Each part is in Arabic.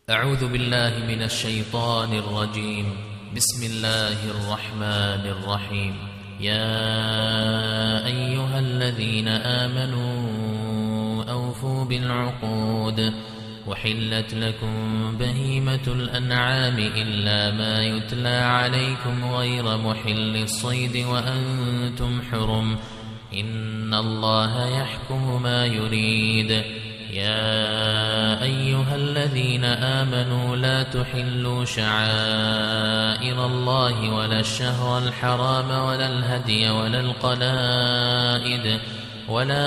أعوذ بالله من الشيطان الرجيم. بسم الله الرحمن الرحيم. يا أيها الذين آمنوا أوفوا بالعقود وحلت لكم بهيمة الأنعام إلا ما يتلى عليكم غير محل الصيد وأنتم حرم إن الله يحكم ما يريد. يا أيها الذين آمنوا لا تحلوا شعائر الله ولا الشهر الحرام ولا الهدي ولا القلائد ولا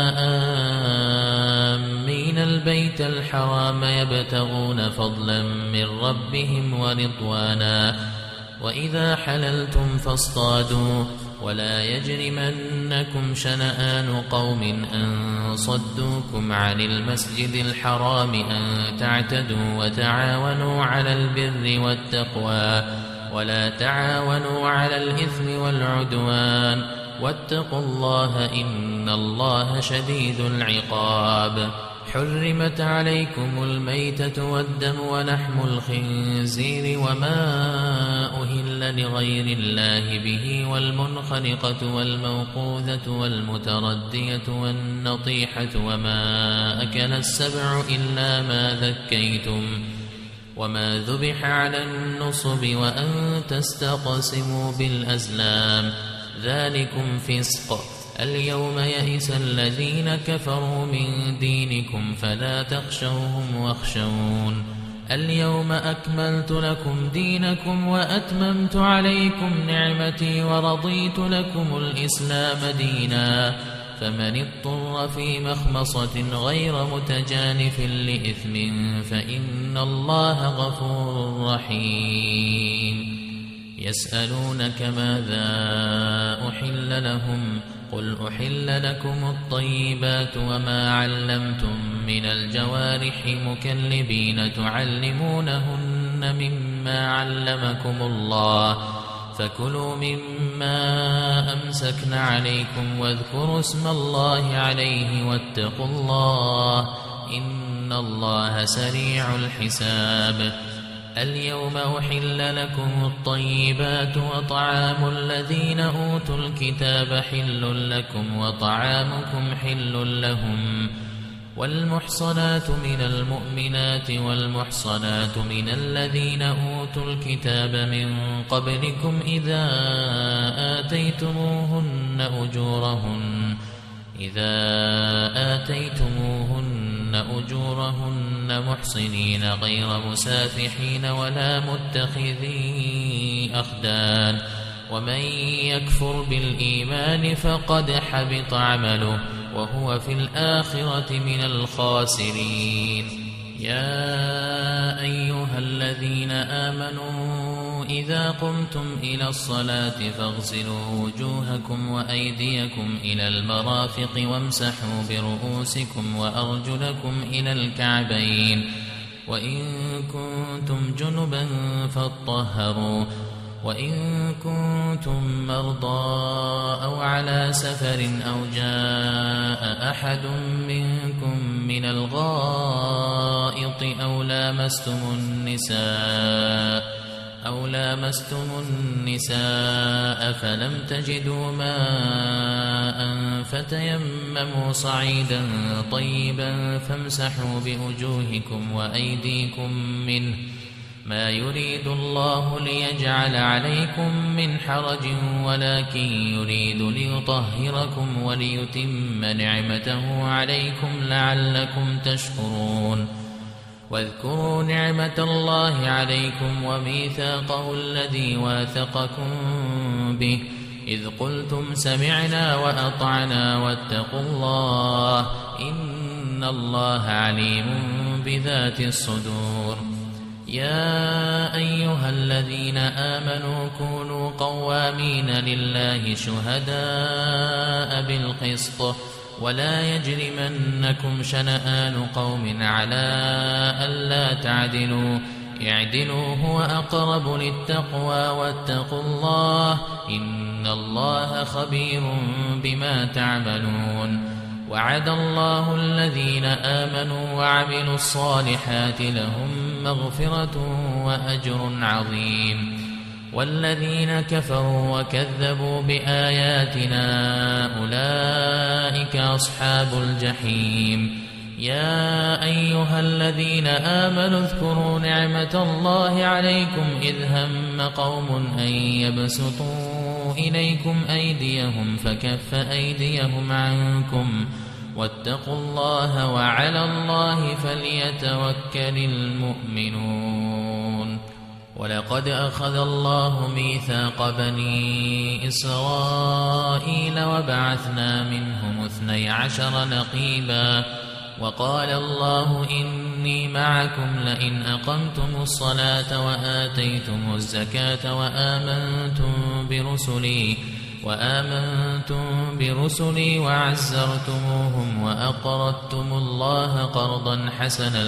آمين البيت الحرام يبتغون فضلا من ربهم ورضوانا وإذا حللتم فاصطادوا ولا يجرمنكم شنآن قوم أن صدوكم عن المسجد الحرام أن تعتدوا وتعاونوا على البر والتقوى ولا تعاونوا على الإثم والعدوان واتقوا الله إن الله شديد العقاب. حرمت عليكم الميتة والدم ولحم الخنزير وما أهل لغير الله به والمنخنقة والموقوذة والمتردية والنطيحة وما أكل السبع إلا ما ذكيتم وما ذبح على النصب وأن تستقسموا بالأزلام ذلكم فسق. اليوم يئس الذين كفروا من دينكم فلا تخشوهم واخشون. اليوم أكملت لكم دينكم وأتممت عليكم نعمتي ورضيت لكم الإسلام دينا فمن اضطر في مخمصة غير متجانف لإثم فإن الله غفور رحيم. يسألونك ماذا أحل لهم قل أحل لكم الطيبات وما علمتم من الجوارح مكلبين تعلمونهن مما علمكم الله فكلوا مما أمسكن عليكم واذكروا اسم الله عليه واتقوا الله إن الله سريع الحساب. اليوم أحل لكم الطيبات وطعام الذين أوتوا الكتاب حل لكم وطعامكم حل لهم والمحصنات من المؤمنات والمحصنات من الذين أوتوا الكتاب من قبلكم إذا آتيتموهن أجورهن محصنين غير مسافحين ولا متخذي أخدان ومن يكفر بالإيمان فقد حبط عمله وهو في الآخرة من الخاسرين. يا أيها الذين آمنوا إذا قمتم إلى الصلاة فاغسلوا وجوهكم وأيديكم إلى المرافق وامسحوا برؤوسكم وأرجلكم إلى الكعبين وإن كنتم جنبا فاطهروا وإن كنتم مرضى أو على سفر أو جاء أحد منكم من الغائط أو لامستم النساء فلم تجدوا ماء فتيمموا صعيدا طيبا فامسحوا بوجوهكم وأيديكم منه ما يريد الله ليجعل عليكم من حرج ولكن يريد ليطهركم وليتم نعمته عليكم لعلكم تشكرون. واذكروا نعمة الله عليكم وميثاقه الذي واثقكم به إذ قلتم سمعنا وأطعنا واتقوا الله إن الله عليم بذات الصدور. يا أيها الذين آمنوا كونوا قوامين لله شهداء بالقسط ولا يجرمنكم شنآن قوم على ألا تعدلوا اعدلوا هو أقرب للتقوى واتقوا الله إن الله خبير بما تعملون. وعد الله الذين آمنوا وعملوا الصالحات لهم مغفرة وأجر عظيم والذين كفروا وكذبوا بآياتنا أولئك أصحاب الجحيم يا أيها الذين آمنوا اذكروا نعمة الله عليكم إذ هم قوم أن يبسطوا إليكم أيديهم فكف أيديهم عنكم واتقوا الله وعلى الله فليتوكل المؤمنون ولقد أخذ الله ميثاق بني إسرائيل وبعثنا منهم 12 نقيبا وقال الله إني معكم لئن أقمتم الصلاة وآتيتم الزكاة وآمنتم برسلي وعزرتموهم وأقرضتم الله قرضا حسنا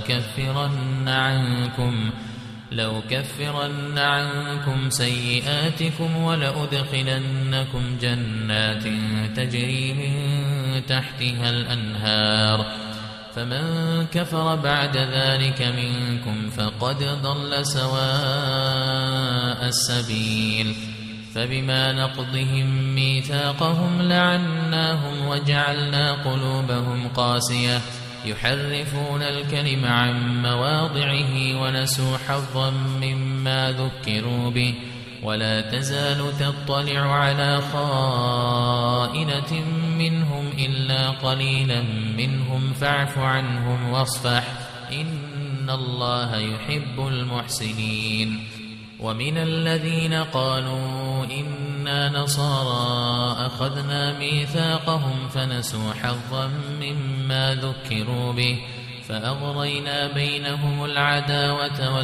لأكفرن عنكم سيئاتكم ولأدخلنكم جنات تجري من تحتها الأنهار فمن كفر بعد ذلك منكم فقد ضل سواء السبيل فبما نقضهم ميثاقهم لعناهم وجعلنا قلوبهم قاسية يحرفون الكلم عن مواضعه ونسوا حظا مما ذكروا به ولا تزال تطلع على خائنة منهم إلا قليلا منهم فاعف عنهم واصفح إن الله يحب المحسنين ومن الذين قالوا إنا نصارى أخذنا ميثاقهم فنسوا حظا مما ذكروا به فأغرينا بينهم العداوة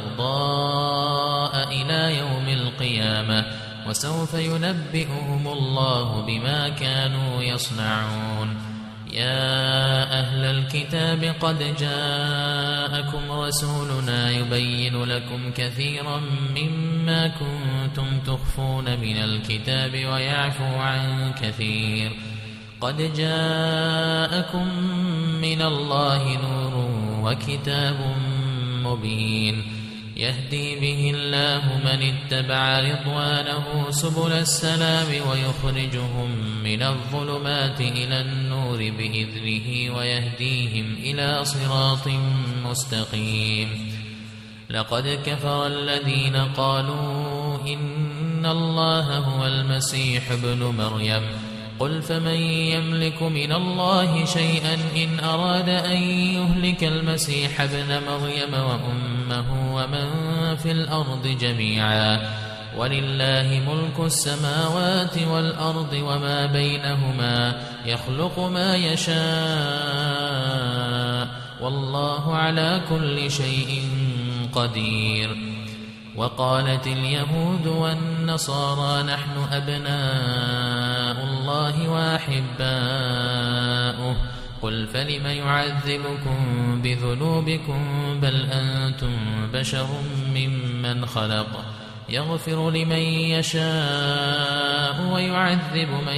والبغضاء إلى يوم القيامة وسوف ينبئهم الله بما كانوا يصنعون يا أهل الكتاب قد جاءكم رسولنا يبين لكم كثيرا مما كنتم تخفون من الكتاب ويعفو عن كثير قد جاءكم من الله نور وكتاب مبين يهدي به الله من اتبع رضوانه سبل السلام ويخرجهم من الظلمات إلى النور بإذنه ويهديهم إلى صراط مستقيم لقد كفر الذين قالوا إن الله هو المسيح ابن مريم قل فمن يملك من الله شيئا إن أراد أن يهلك المسيح ابن مريم وأمه ومن في الأرض جميعا ولله ملك السماوات والأرض وما بينهما يخلق ما يشاء والله على كل شيء قدير وقالت اليهود والنصارى نحن أبناء الله وأحباؤه قل فلم يعذبكم بذنوبكم بل أنتم بشر ممن خلق يغفر لمن يشاء ويعذب من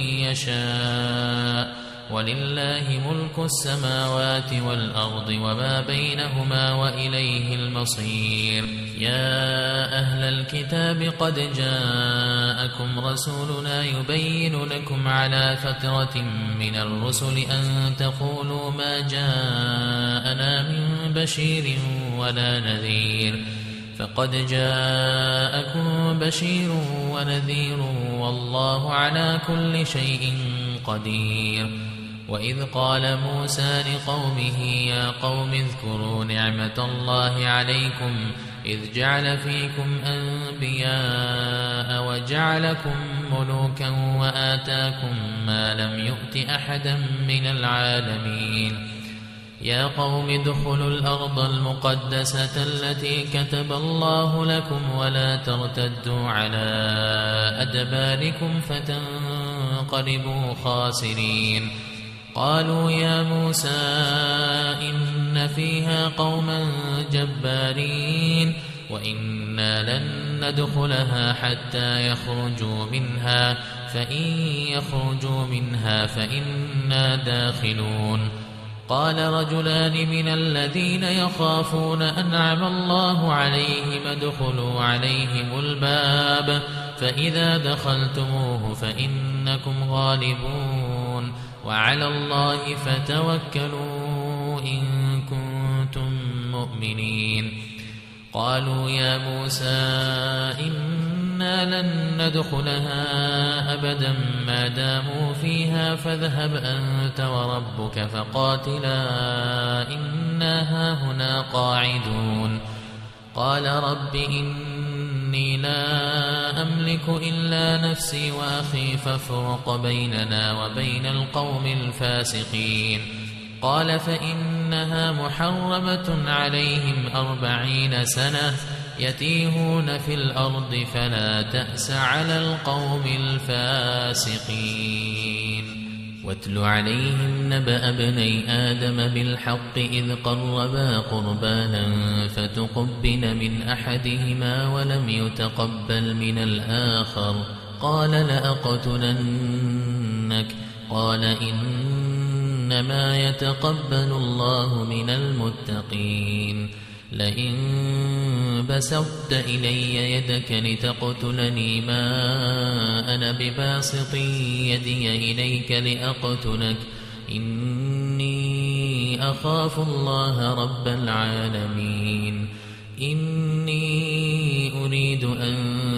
يشاء ولله ملك السماوات والأرض وما بينهما وإليه المصير يا أهل الكتاب قد جاءكم رسولنا يبين لكم على فترة من الرسل أن تقولوا ما جاءنا من بشير ولا نذير فقد جاءكم بشير ونذير والله على كل شيء قدير وإذ قال موسى لقومه يا قوم اذكروا نعمة الله عليكم إذ جعل فيكم أنبياء وجعلكم ملوكا وآتاكم ما لم يؤت أحدا من العالمين يا قوم ادخلوا الأرض المقدسة التي كتب الله لكم ولا ترتدوا على أدباركم فتنقلبوا خاسرين قالوا يا موسى إن فيها قوما جبارين وإنا لن ندخلها حتى يخرجوا منها فإن يخرجوا منها فإنا داخلون. قال رجلان من الذين يخافون أنعم الله عليهم ادخلوا عليهم الباب فإذا دخلتموه فإنكم غالبون وعلى الله فتوكلوا إن كنتم مؤمنين. قالوا يا موسى إنا لن ندخلها أبدا ما داموا فيها فاذهب أنت وربك فقاتلا إنا هاهنا قاعدون. قال رب إني لا أملك إلا نفسي وأخي فافرق بيننا وبين القوم الفاسقين. قال فإنها محرمة عليهم 40 سنة يتيهون في الأرض فلا تأس على القوم الفاسقين. واتل عليهم نبأ ابني آدم بالحق إذ قربا قربانا فتقبل من أحدهما ولم يتقبل من الآخر قال لأقتلنك قال إنما يتقبل الله من المتقين. لئن بسطت إلي يدك لتقتلني ما أنا بباسط يدي إليك لأقتلك إني أخاف الله رب العالمين. إني أريد أن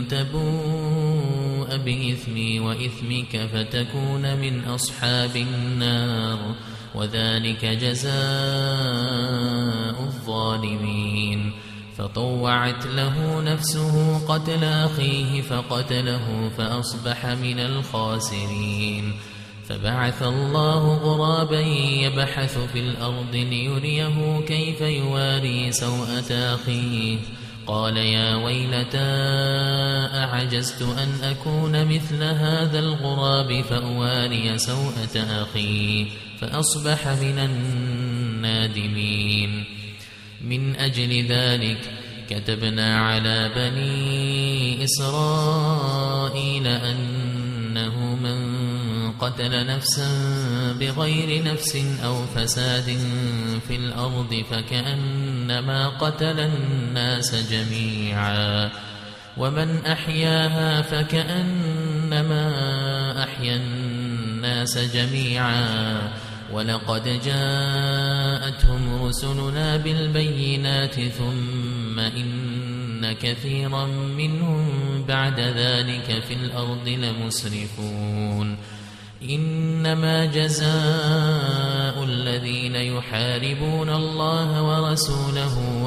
تبوء بإثمي وإثمك فتكون من أصحاب النار وذلك جزاء الظالمين. فطوعت له نفسه قتل أخيه فقتله فأصبح من الخاسرين. فبعث الله غرابا يبحث في الأرض ليريه كيف يواري سوءة أخيه قال يا ويلتى أعجزت أن أكون مثل هذا الغراب فأواري سوءة أخي فأصبح من النادمين. من أجل ذلك كتبنا على بني إسرائيل أنه من قتل نفسا بغير نفس أو فساد في الأرض فكأنما قتل الناس جميعا ومن أحياها فكأنما أحيا الناس جميعا ولقد جاءتهم رسلنا بالبينات ثم إن كثيرا منهم بعد ذلك في الأرض لمسرفون. إنما جزاء الذين يحاربون الله ورسوله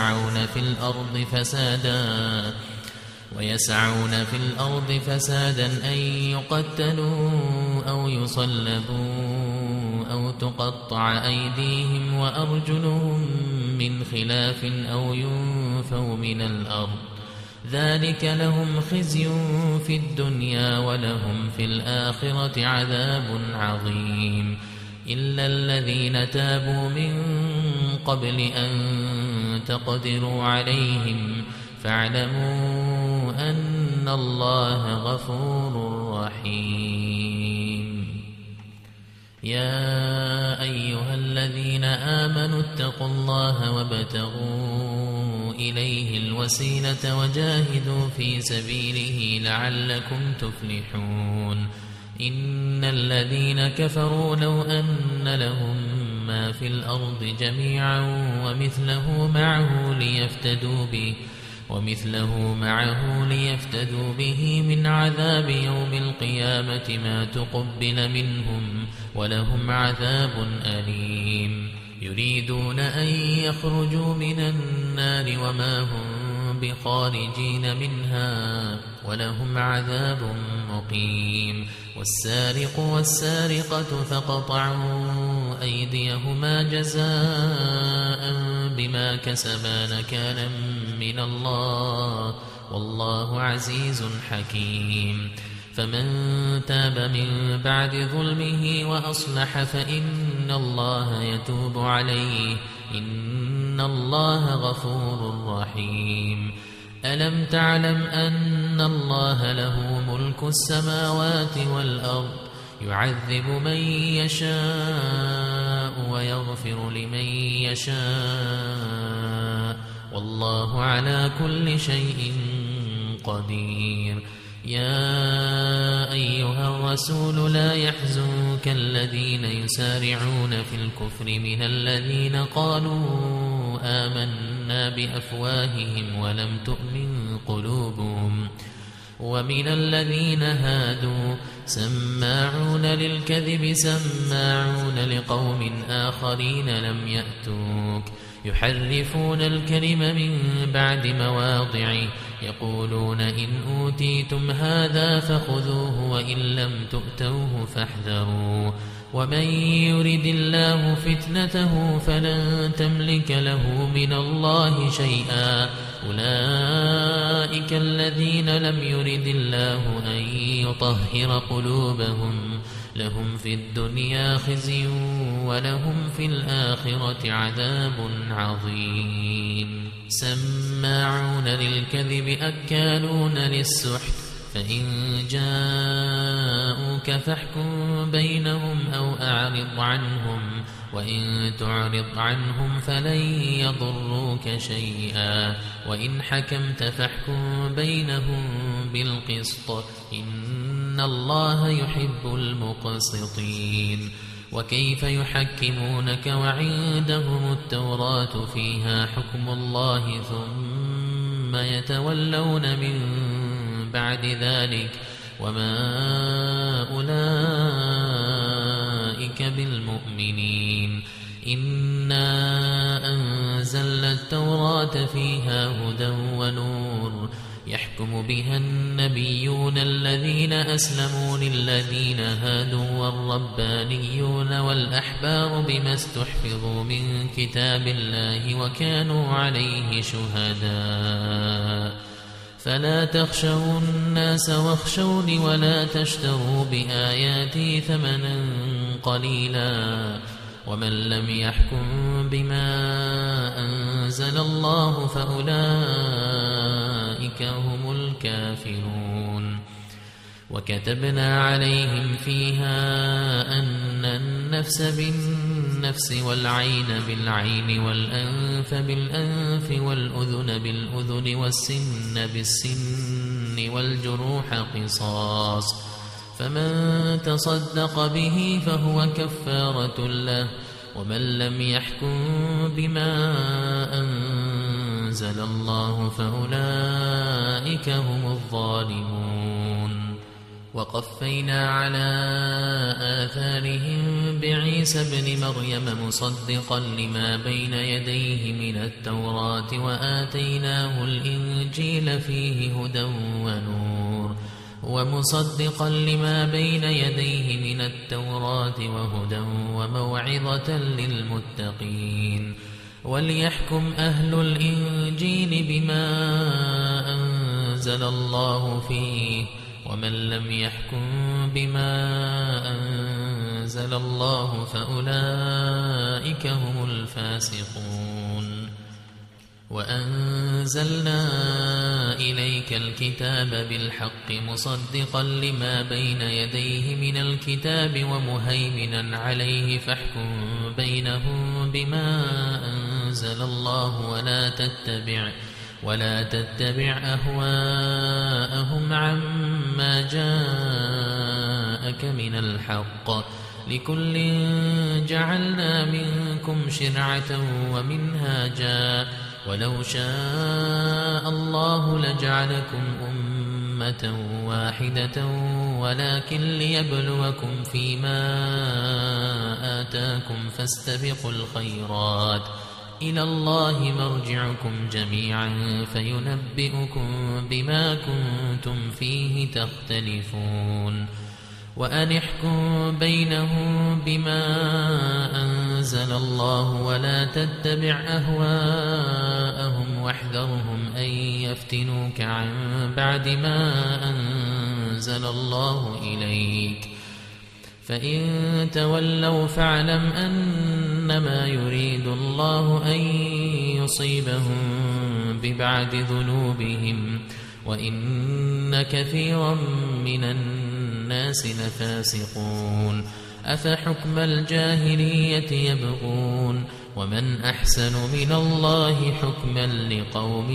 ويسعون في الأرض فسادا أن يقتلوا أو يصلبوا أو تقطع أيديهم وأرجلهم من خلاف أو ينفوا من الأرض ذلك لهم خزي في الدنيا ولهم في الآخرة عذاب عظيم. إلا الذين تابوا من قبل أن تقدروا عليهم فاعلموا أن الله غفور رحيم. يا أيها الذين آمنوا اتقوا الله وابتغوا إليه الوسيلة وجاهدوا في سبيله لعلكم تفلحون. إن الذين كفروا لو أن لهم ما في الأرض جميعا ومثله معه ليفتدوا به من عذاب يوم القيامة ما تقبل منهم ولهم عذاب أليم. يريدون أن يخرجوا من النار وما هم بخارجين منها ولهم عذاب مقيم. والسارق والسارقة فقطعوا أيديهما جزاء بما كسبا نكالا من الله والله عزيز حكيم. فمن تاب من بعد ظلمه وأصلح فإن الله يتوب عليه إن الله غفور رحيم. ألم تعلم أن الله له ملك السماوات والأرض يعذب من يشاء ويغفر لمن يشاء والله على كل شيء قدير. يا أيها الرسول لا يحزنك الذين يسارعون في الكفر من الذين قالوا آمنا بأفواههم ولم تؤمن قلوبهم ومن الذين هادوا سماعون للكذب سماعون لقوم آخرين لم يأتوك يحرفون الكلم من بعد مواضعه يقولون إن أوتيتم هذا فخذوه وإن لم تؤتوه فاحذروا ومن يرد الله فتنته فلن تملك له من الله شيئا أولئك الذين لم يرد الله أن يطهر قلوبهم لهم في الدنيا خزي ولهم في الآخرة عذاب عظيم. سماعون للكذب أكالون للسحت فإن جاءوك فاحكم بينهم أو أعرض عنهم وإن تعرض عنهم فلن يضروك شيئا وإن حكمت فاحكم بينهم بالقسط إن الله يحب المقسطين. وكيف يحكمونك وعندهم التوراة فيها حكم الله ثم يتولون من بعد ذلك وما أولئك بالمؤمنين. إنا أنزلنا التوراة فيها هدى ونور يحكم بها النبيون الذين أسلموا للذين هادوا والربانيون والأحبار بما استحفظوا من كتاب الله وكانوا عليه شهداء فلا تخشوا الناس واخشوني ولا تشتروا بآياتي ثمنا قليلا ومن لم يحكم بما أنزل الله فأولئك هم الكافرون. وكتبنا عليهم فيها أن النفس بالنفس والعين بالعين والأنف بالأنف والأذن بالأذن والسن بالسن والجروح قصاص فمن تصدق به فهو كفارة له ومن لم يحكم بما أنزل الله فأولئك هم الظالمون. وقفينا على آثارهم بعيسى ابن مريم مصدقا لما بين يديه من التوراة وآتيناه الإنجيل فيه هدى ونور ومصدقا لما بين يديه من التوراة وهدى وموعظة للمتقين. وليحكم أهل الإنجيل بما أنزل الله فيه ومن لم يحكم بما أنزل الله فأولئك هم الفاسقون. وأنزلنا إليك الكتاب بالحق مصدقا لما بين يديه من الكتاب ومهيمنا عليه فاحكم بينهم بما أنزل الله ولا تتبع أهواءهم عما جاءك من الحق لكل جعلنا منكم شرعة ومنهاجا ولو شاء الله لجعلكم أمة واحدة ولكن ليبلوكم فيما آتاكم فاستبقوا الخيرات إلى الله مرجعكم جميعا فينبئكم بما كنتم فيه تختلفون. وأن احكم بينهم بما أنزل الله ولا تتبع أهواءهم واحذرهم أن يفتنوك عن بعد ما أنزل الله إليك فإن تولوا فاعلم أنما يريد الله أن يصيبهم ببعد ذنوبهم وإن كثيرا من الناس لفاسقون أفحكم الجاهلية يبغون ومن أحسن من الله حكما لقوم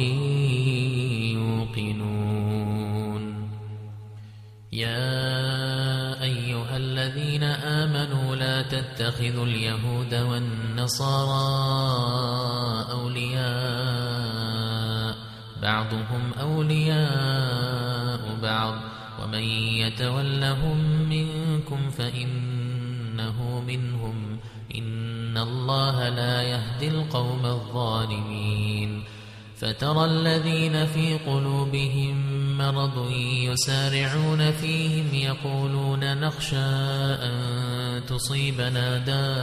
يوقنون يا أيها الذين آمنوا لا تتخذوا اليهود والنصارى أولياء بعضهم أولياء بعض ومن يتولهم منكم فإنه منهم إن الله لا يهدي القوم الظالمين فترى الذين في قلوبهم مرض يسارعون فيهم يقولون نخشى أن تصيبنا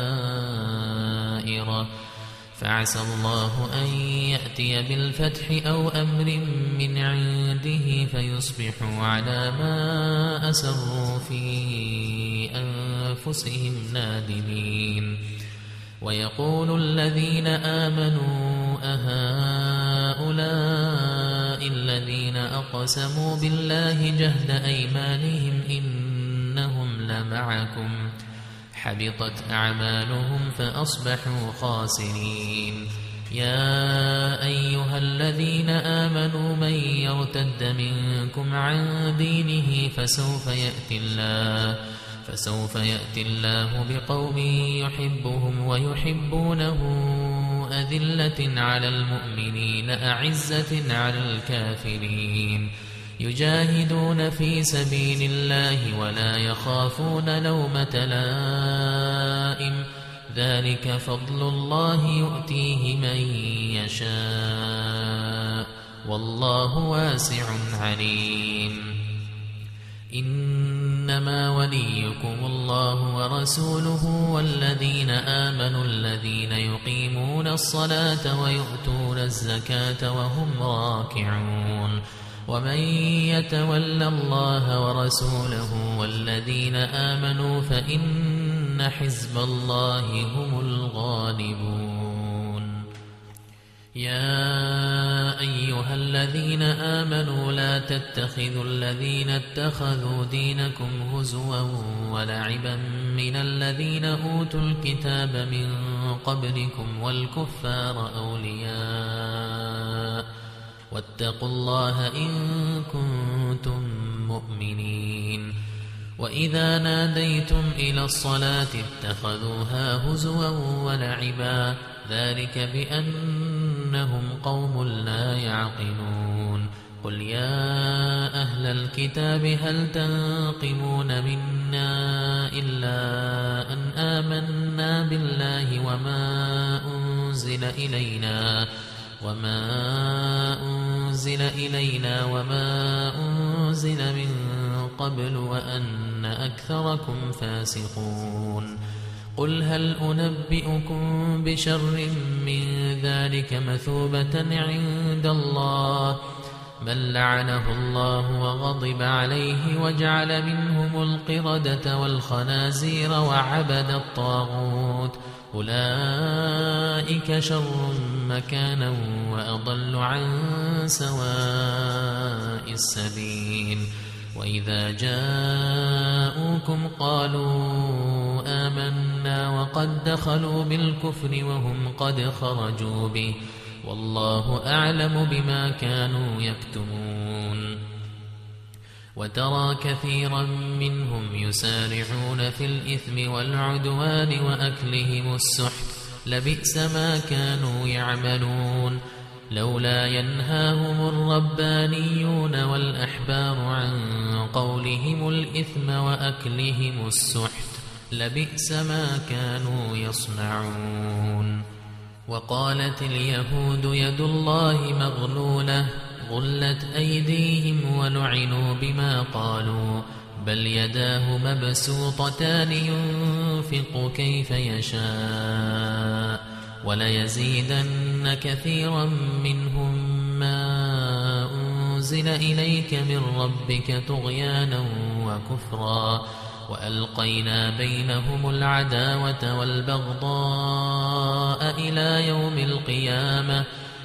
دائرة فعسى الله أن يأتي بالفتح أو أمر من عنده فيصبحوا على ما أسروا في أنفسهم نادمين ويقول الذين آمنوا أهؤلاء الذين أقسموا بالله جهد أيمانهم إنهم لمعكم حبطت أعمالهم فأصبحوا خاسرين يا أيها الذين آمنوا من يرتد منكم عن دينه فسوف يأتي الله بقوم يحبهم ويحبونه أذلة على المؤمنين أعزة على الكافرين يجاهدون في سبيل الله ولا يخافون لومة لائم ذلك فضل الله يؤتيه من يشاء والله واسع عليم إنما وليكم الله ورسوله والذين آمنوا الذين يقيمون الصلاة ويؤتون الزكاة وهم راكعون ومن يتول الله ورسوله والذين آمنوا فإن حزب الله هم الغالبون يا أيها الذين آمنوا لا تتخذوا الذين اتخذوا دينكم هزوا ولعبا من الذين أوتوا الكتاب من قبلكم والكفار أولياء واتقوا الله إن كنتم مؤمنين وإذا ناديتم إلى الصلاة اتخذوها هزوا ولعبا ذلك بأنهم قوم لا يعقلون قل يا أهل الكتاب هل تنقمون منا إلا أن آمنا بالله وما أنزل إلينا وما أنزل من قبل وأن أكثركم فاسقون قل هل أنبئكم بشر من ذلك مثوبة عند الله من لعنه الله وغضب عليه وجعل منهم القردة والخنازير وعبد الطاغوت أولئك شر مكانا وأضل عن سواء السبيل وإذا جاءوكم قالوا آمنا وقد دخلوا بالكفر وهم قد خرجوا به والله أعلم بما كانوا يكتمون وترى كثيرا منهم يسارعون في الإثم والعدوان وأكلهم السحت لبئس ما كانوا يعملون لولا ينهاهم الربانيون والأحبار عن قولهم الإثم وأكلهم السحت لبئس ما كانوا يصنعون وقالت اليهود يد الله مغلولة غلت أيديهم ولعنوا بما قالوا بل يداه مبسوطتان ينفق كيف يشاء وليزيدن كثيرا منهم ما أنزل إليك من ربك طغيانا وكفرا وألقينا بينهم العداوة والبغضاء إلى يوم القيامة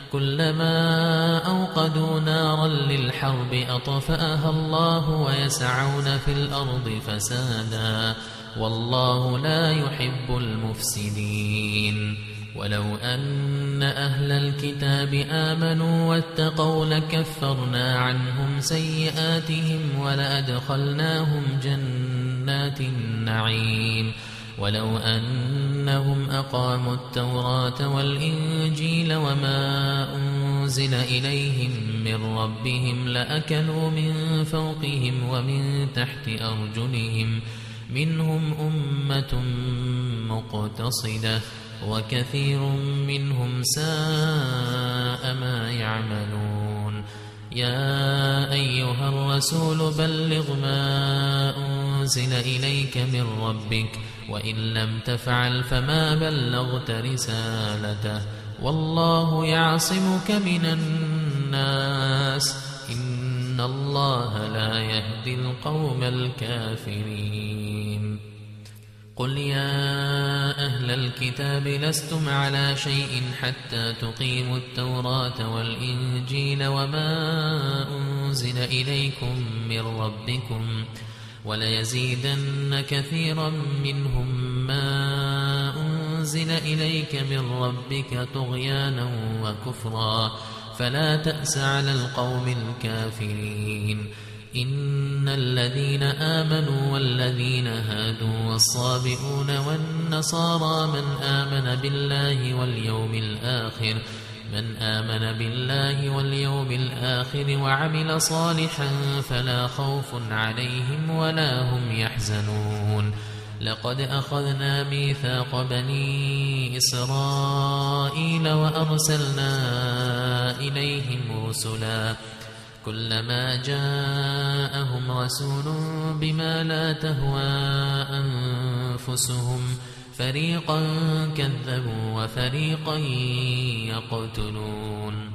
كلما أوقدوا نارا للحرب أطفأها الله ويسعون في الأرض فسادا والله لا يحب المفسدين ولو أن أهل الكتاب آمنوا واتقوا لكفرنا عنهم سيئاتهم ولأدخلناهم جنات النعيم ولو أنهم أقاموا التوراة والإنجيل وما أنزل إليهم من ربهم لأكلوا من فوقهم ومن تحت أرجلهم منهم أمة مقتصدة وكثير منهم ساء ما يعملون يا أيها الرسول بلغ ما أنزل إليك من ربك وإن لم تفعل فما بلغت رسالته والله يعصمك من الناس إن الله لا يهدي القوم الكافرين قل يا أهل الكتاب لستم على شيء حتى تقيموا التوراة والإنجيل وما أنزل إليكم من ربكم وليزيدن كثيرا منهم ما أنزل إليك من ربك طغيانا وكفرا فلا تأس على القوم الكافرين إن الذين آمنوا والذين هادوا والصابئون والنصارى من آمن بالله واليوم الآخر وعمل صالحا فلا خوف عليهم ولا هم يحزنون لقد أخذنا ميثاق بني إسرائيل وأرسلنا إليهم رسلا كلما جاءهم رسول بما لا تهوى أنفسهم فريقا كذبوا وفريقا يقتلون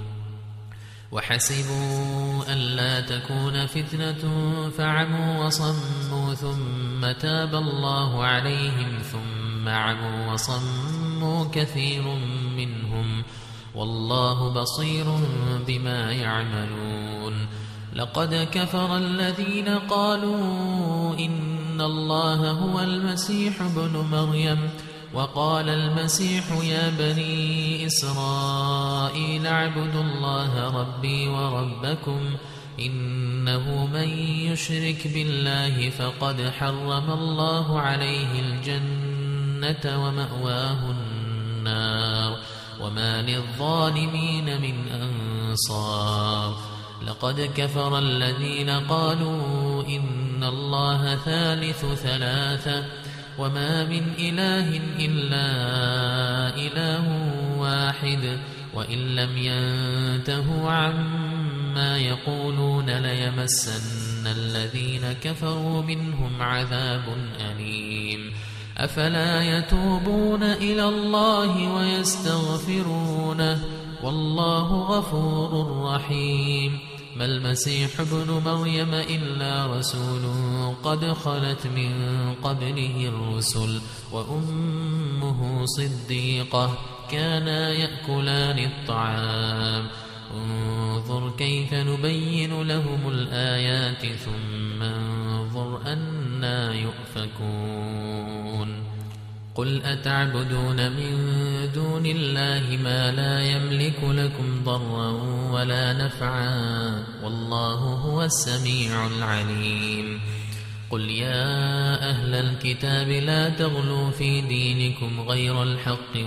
وحسبوا ألا تكون فتنة فعموا وصموا ثم تاب الله عليهم ثم عموا وصموا كثير منهم والله بصير بما يعملون لقد كفر الذين قالوا إن الله هو المسيح ابن مريم وقال المسيح يا بني إسرائيل اعبدوا الله ربي وربكم إنه من يشرك بالله فقد حرم الله عليه الجنة ومأواه النار وما للظالمين من أنصار لقد كفر الذين قالوا إن الله ثالث ثلاثة وما من إله إلا إله واحد وإن لم ينتهوا عما يقولون ليمسن الذين كفروا منهم عذاب أليم أفلا يتوبون إلى الله ويستغفرونه والله غفور رحيم ما المسيح ابن مريم إلا رسول قد خلت من قبله الرسل وأمه صديقة كانا يأكلان الطعام انظر كيف نبين لهم الآيات ثم انظر أنى يؤفكون قل أتعبدون من دون الله ما لا يملك لكم ضرا ولا نفعا والله هو السميع العليم قل يا أهل الكتاب لا تغلوا في دينكم غير الحق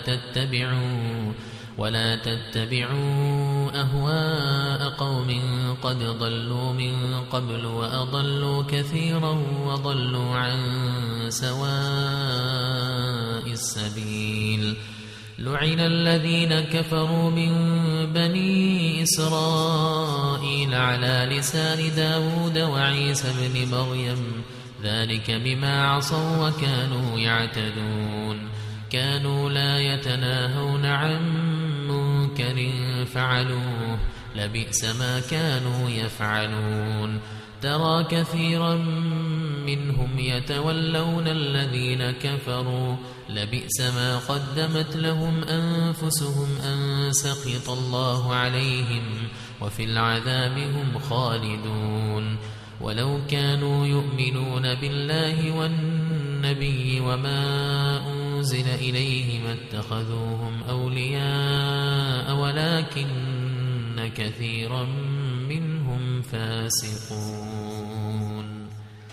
ولا تتبعوا أهواء قوم قد ضلوا من قبل وأضلوا كثيرا وضلوا عن سواء السبيل لعن الذين كفروا من بني إسرائيل على لسان داود وعيسى بن مريم ذلك بما عصوا وكانوا يعتدون كانوا لا يتناهون عن منكر فعلوه لبئس ما كانوا يفعلون ترى كثيرا منهم يتولون الذين كفروا لبئس ما قدمت لهم أنفسهم أن سخط الله عليهم وفي العذاب هم خالدون ولو كانوا يؤمنون بالله والنبي وما أنزل إليه ما اتخذوهم أولياء ولكن كثيرا منهم فاسقون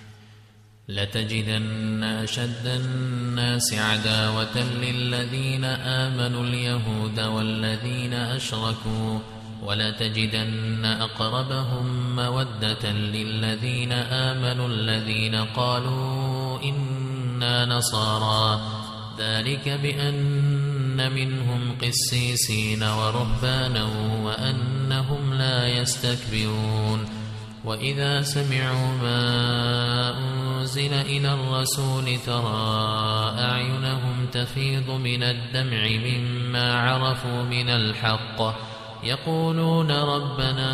لتجدن أشد الناس عداوة للذين آمنوا اليهود والذين أشركوا ولتجدن أقربهم مودة للذين آمنوا الذين قالوا إنا نصارى ذلك بأن منهم قسيسين ورهبانا وأنهم لا يستكبرون وإذا سمعوا ما أنزل إلى الرسول ترى أعينهم تفيض من الدمع مما عرفوا من الحق يقولون ربنا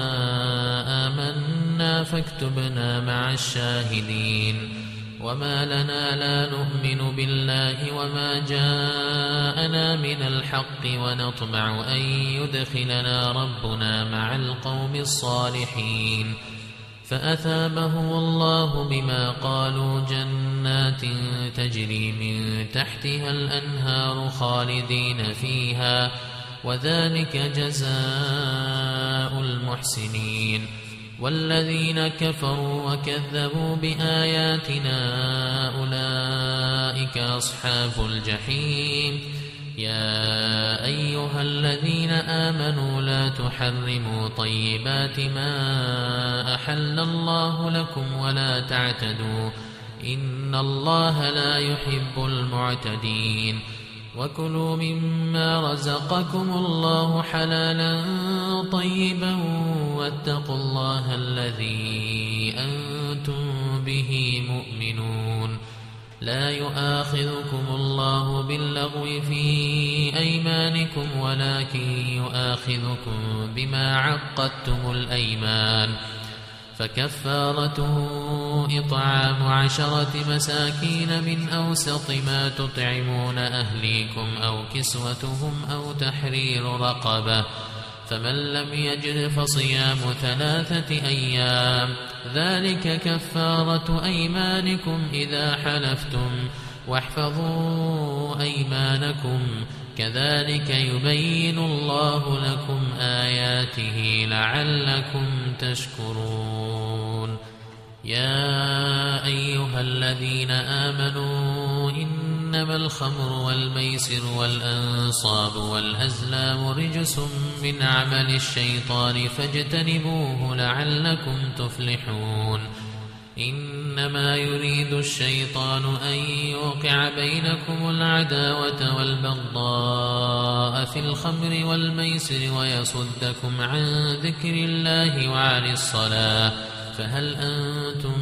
آمنا فاكتبنا مع الشاهدين وما لنا لا نؤمن بالله وما جاءنا من الحق ونطمع أن يدخلنا ربنا مع القوم الصالحين فأثابهم الله بما قالوا جنات تجري من تحتها الأنهار خالدين فيها وذلك جزاء المحسنين والذين كفروا وكذبوا بآياتنا أولئك أصحاب الجحيم يا أيها الذين آمنوا لا تحرموا طيبات ما أحل الله لكم ولا تعتدوا إن الله لا يحب المعتدين وكلوا مما رزقكم الله حلالا طيبا واتقوا الله الذي أنتم به مؤمنون لا يؤاخذكم الله باللغو في أيمانكم ولكن يؤاخذكم بما عقدتم الأيمان فكفارته إطعام 10 مساكين من أوسط ما تطعمون أهليكم أو كسوتهم أو تحرير رقبة فمن لم يجد فصيام 3 أيام ذلك كفارة أيمانكم إذا حلفتم واحفظوا أيمانكم كذلك يبين الله لكم آياته لعلكم تشكرون يا أيها الذين آمنوا إنما الخمر والميسر والأنصاب والأزلام رجس من عمل الشيطان فاجتنبوه لعلكم تفلحون إنما يريد الشيطان أن يوقع بينكم العداوة والبغضاء في الخمر والميسر ويصدكم عن ذكر الله وعن الصلاة فهل أنتم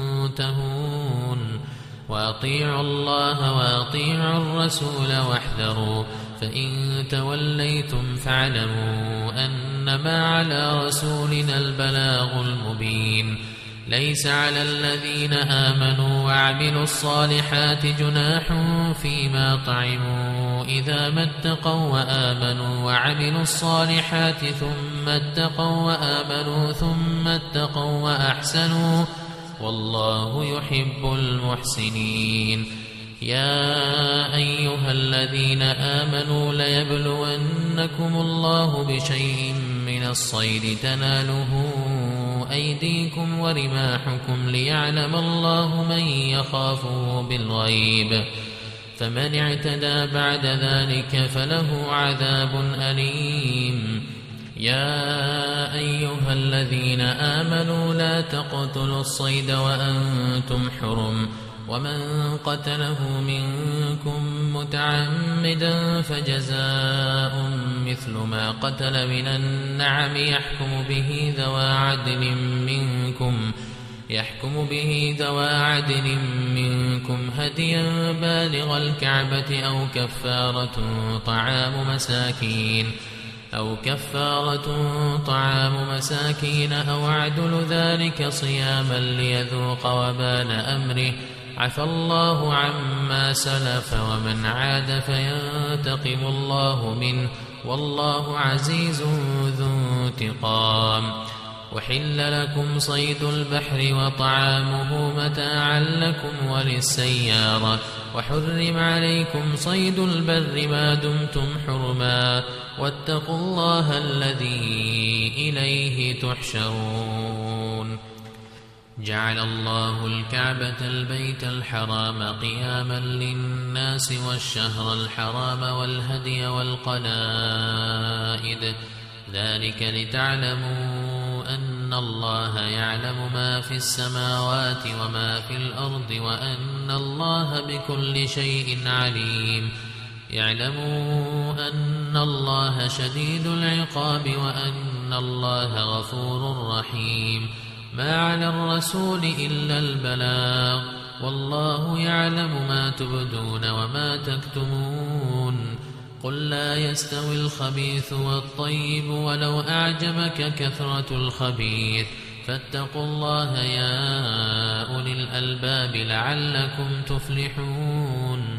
منتهون وأطيعوا الله وأطيعوا الرسول واحذروا فإن توليتم فاعلموا أنما على رسولنا البلاغ المبين ليس على الذين آمنوا وعملوا الصالحات جناح فيما طعموا إذا ما اتقوا وآمنوا وعملوا الصالحات ثم اتقوا وآمنوا ثم اتقوا وأحسنوا والله يحب المحسنين يا أيها الذين آمنوا ليبلونكم الله بشيء من الصيد تناله أيديكم ورماحكم ليعلم الله من يخافه بالغيب فمن اعتدى بعد ذلك فله عذاب أليم يا أيها الذين آمنوا لا تقتلوا الصيد وأنتم حرم ومن قتله منكم متعمدا فجزاء مثل ما قتل من النعم يحكم به ذوى عدل منكم هديا بالغ الكعبة أو كفارة طعام مساكين أو كفارة طعام مساكين أو عدل ذلك صياما ليذوق وبال أمره عفى الله عما سلف ومن عاد فينتقم الله منه والله عزيز ذو انتقام. وحل لكم صيد البحر وطعامه متاعا لكم وللسيارة وحرم عليكم صيد البر ما دمتم حرما واتقوا الله الذي إليه تحشرون. جعل الله الكعبة البيت الحرام قياما للناس والشهر الحرام والهدي والقلائد ذلك لتعلموا أن الله يعلم ما في السماوات وما في الأرض وأن الله بكل شيء عليم. اعلموا أن الله شديد العقاب وأن الله غفور رحيم. ما على الرسول إلا البلاغ والله يعلم ما تبدون وما تكتمون. قل لا يستوي الخبيث والطيب ولو أعجبك كثرة الخبيث فاتقوا الله يا أولي الألباب لعلكم تفلحون.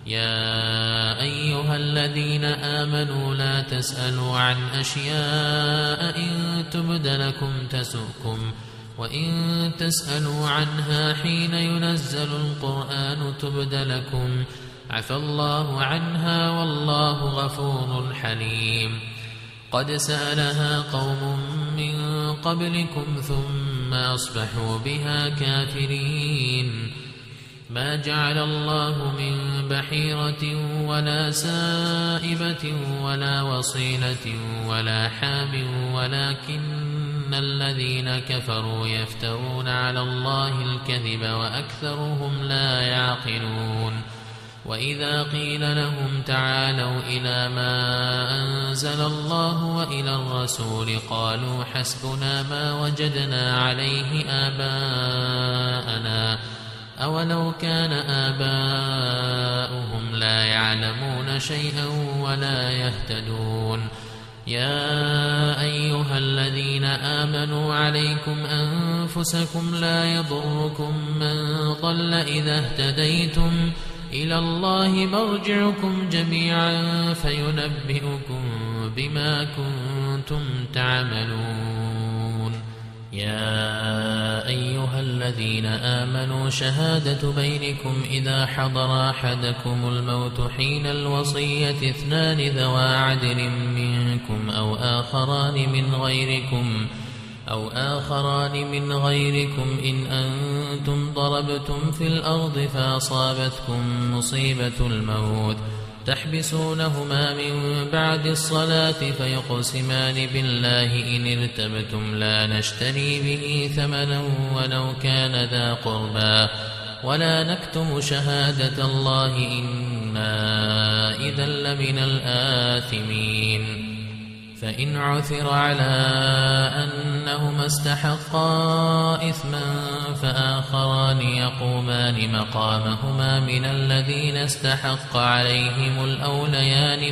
يا أيها الذين آمنوا لا تسألوا عن أشياء إن تبد لكم تسؤكم وإن تسألوا عنها حين ينزل القرآن تبد لكم عفى الله عنها والله غفور حليم. قد سألها قوم من قبلكم ثم أصبحوا بها كافرين. ما جعل الله من بحيرة ولا سائبة ولا وصيلة ولا حام ولكن الذين كفروا يفترون على الله الكذب وأكثرهم لا يعقلون. وإذا قيل لهم تعالوا إلى ما أنزل الله وإلى الرسول قالوا حسبنا ما وجدنا عليه آباءنا أولو كان آباؤهم لا يعلمون شيئا ولا يهتدون. يا أيها الذين آمنوا عليكم أنفسكم لا يضركم من ضل إذا اهتديتم إلى الله مرجعكم جميعا فينبئكم بما كنتم تعملون. يا أيها الذين آمنوا شهادة بينكم إذا حضر أحدكم الموت حين الوصية اثنان ذوى عدل منكم أو آخران من غيركم إن أنتم ضربتم في الأرض فأصابتكم مصيبة الموت تحبسونهما من بعد الصلاة فيقسمان بالله إن ارتبتم لا نشتري به ثمنا ولو كان ذا قربى ولا نكتم شهادة الله إنا إذا لمن الآثمين. فإن عثر على أنهما استحقا إثما فآخران يقومان مقامهما من الذين استحق عليهم الأوليان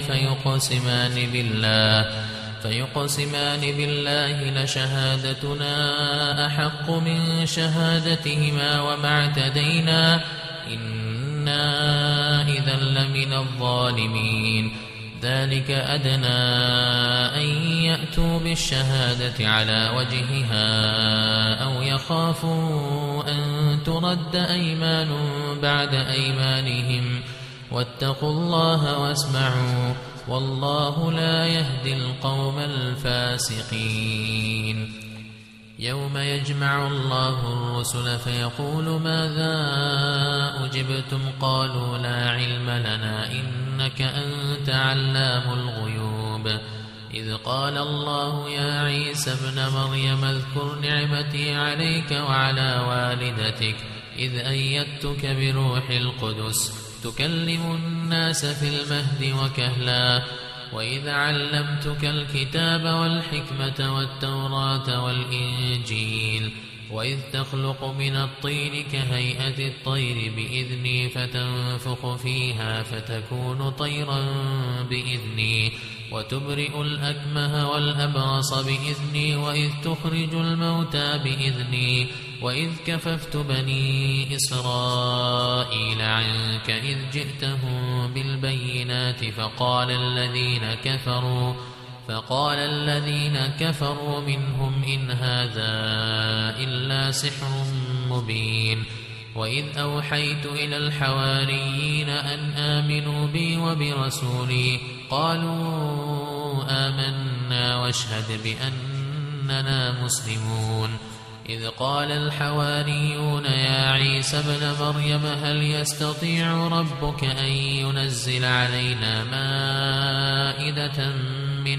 فيقسمان بالله لشهادتنا أحق من شهادتهما وما اعتدينا إنا إذا لمن الظالمين. ذلك أدنى أن يأتوا بالشهادة على وجهها أو يخافوا أن ترد أيمان بعد أيمانهم واتقوا الله واسمعوا والله لا يهدي القوم الفاسقين. يوم يجمع الله الرسل فيقول ماذا أجبتم قالوا لا علم لنا إنك أنت علام الغيوب. إذ قال الله يا عيسى ابن مريم اذكر نعمتي عليك وعلى والدتك إذ أيدتك بروح القدس تكلم الناس في المهد وكهلا وإذ علمتك الكتاب والحكمة والتوراة والإنجيل وإذ تخلق من الطين كهيئة الطير بإذني فتنفخ فيها فتكون طيرا بإذني وتبرئ الأكمه والأبرص بإذني وإذ تخرج الموتى بإذني وإذ كففت بني إسرائيل عنك إذ جئتهم بالبينات فقال الذين كفروا منهم إن هذا إلا سحر مبين وإذ أوحيت إلى الحواريين أن آمنوا بي وبرسولي قالوا آمنا واشهد بأننا مسلمون إذ قال الحواريون يا عيسى ابن مريم هل يستطيع ربك أن ينزل علينا مائدة من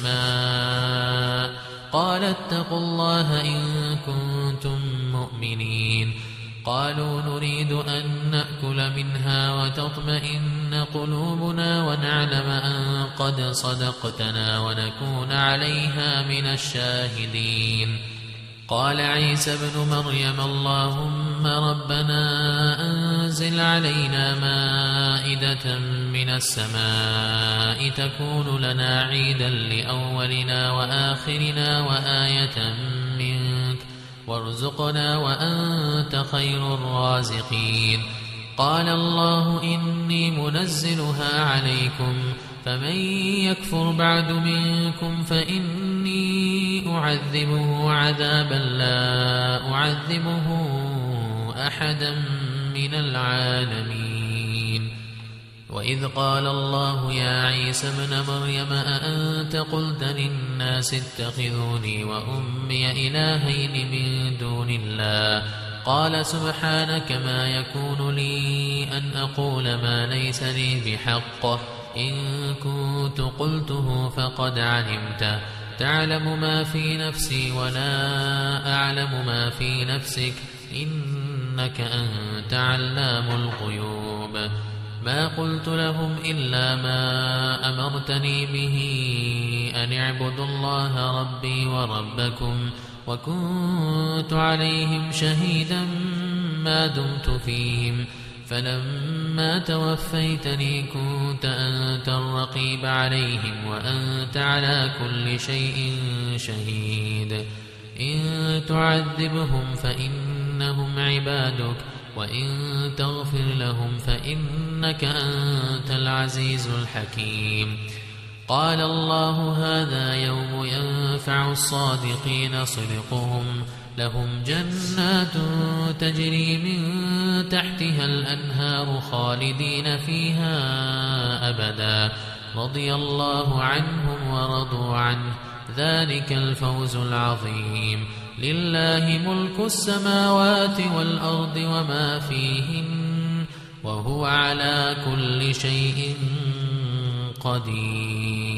السماء قال اتقوا الله إن كنتم مؤمنين قالوا نريد أن نأكل منها وتطمئن قلوبنا ونعلم أن قد صدقتنا ونكون عليها من الشاهدين قال عيسى ابن مريم اللهم ربنا أنزل علينا مائدة من السماء تكون لنا عيدا لأولنا وآخرنا وآية منك وارزقنا وأنت خير الرازقين قال الله إني منزلها عليكم فمن يكفر بعد منكم فإني أعذبه عذابا لا أعذبه أحدا من العالمين وإذ قال الله يا عيسى ابن مريم أأنت قلت للناس اتخذوني وأمي إلهين من دون الله قال سبحانك ما يكون لي أن أقول ما ليس لي بحق إن كنت قلته فقد علمته تعلم ما في نفسي ولا أعلم ما في نفسك إنك أنت علام الغيوب ما قلت لهم إلا ما أمرتني به أن اعبدوا الله ربي وربكم وكنت عليهم شهيدا ما دمت فيهم فلما توفيتني كنت أنت الرقيب عليهم وأنت على كل شيء شهيد إن تعذبهم فإنهم عبادك وإن تغفر لهم فإنك أنت العزيز الحكيم قال الله هذا يوم ينفع الصادقين صدقهم لهم جنات تجري من تحتها الأنهار خالدين فيها أبدا رضي الله عنهم ورضوا عنه ذلك الفوز العظيم لله ملك السماوات والأرض وما فيهن وهو على كل شيء قدير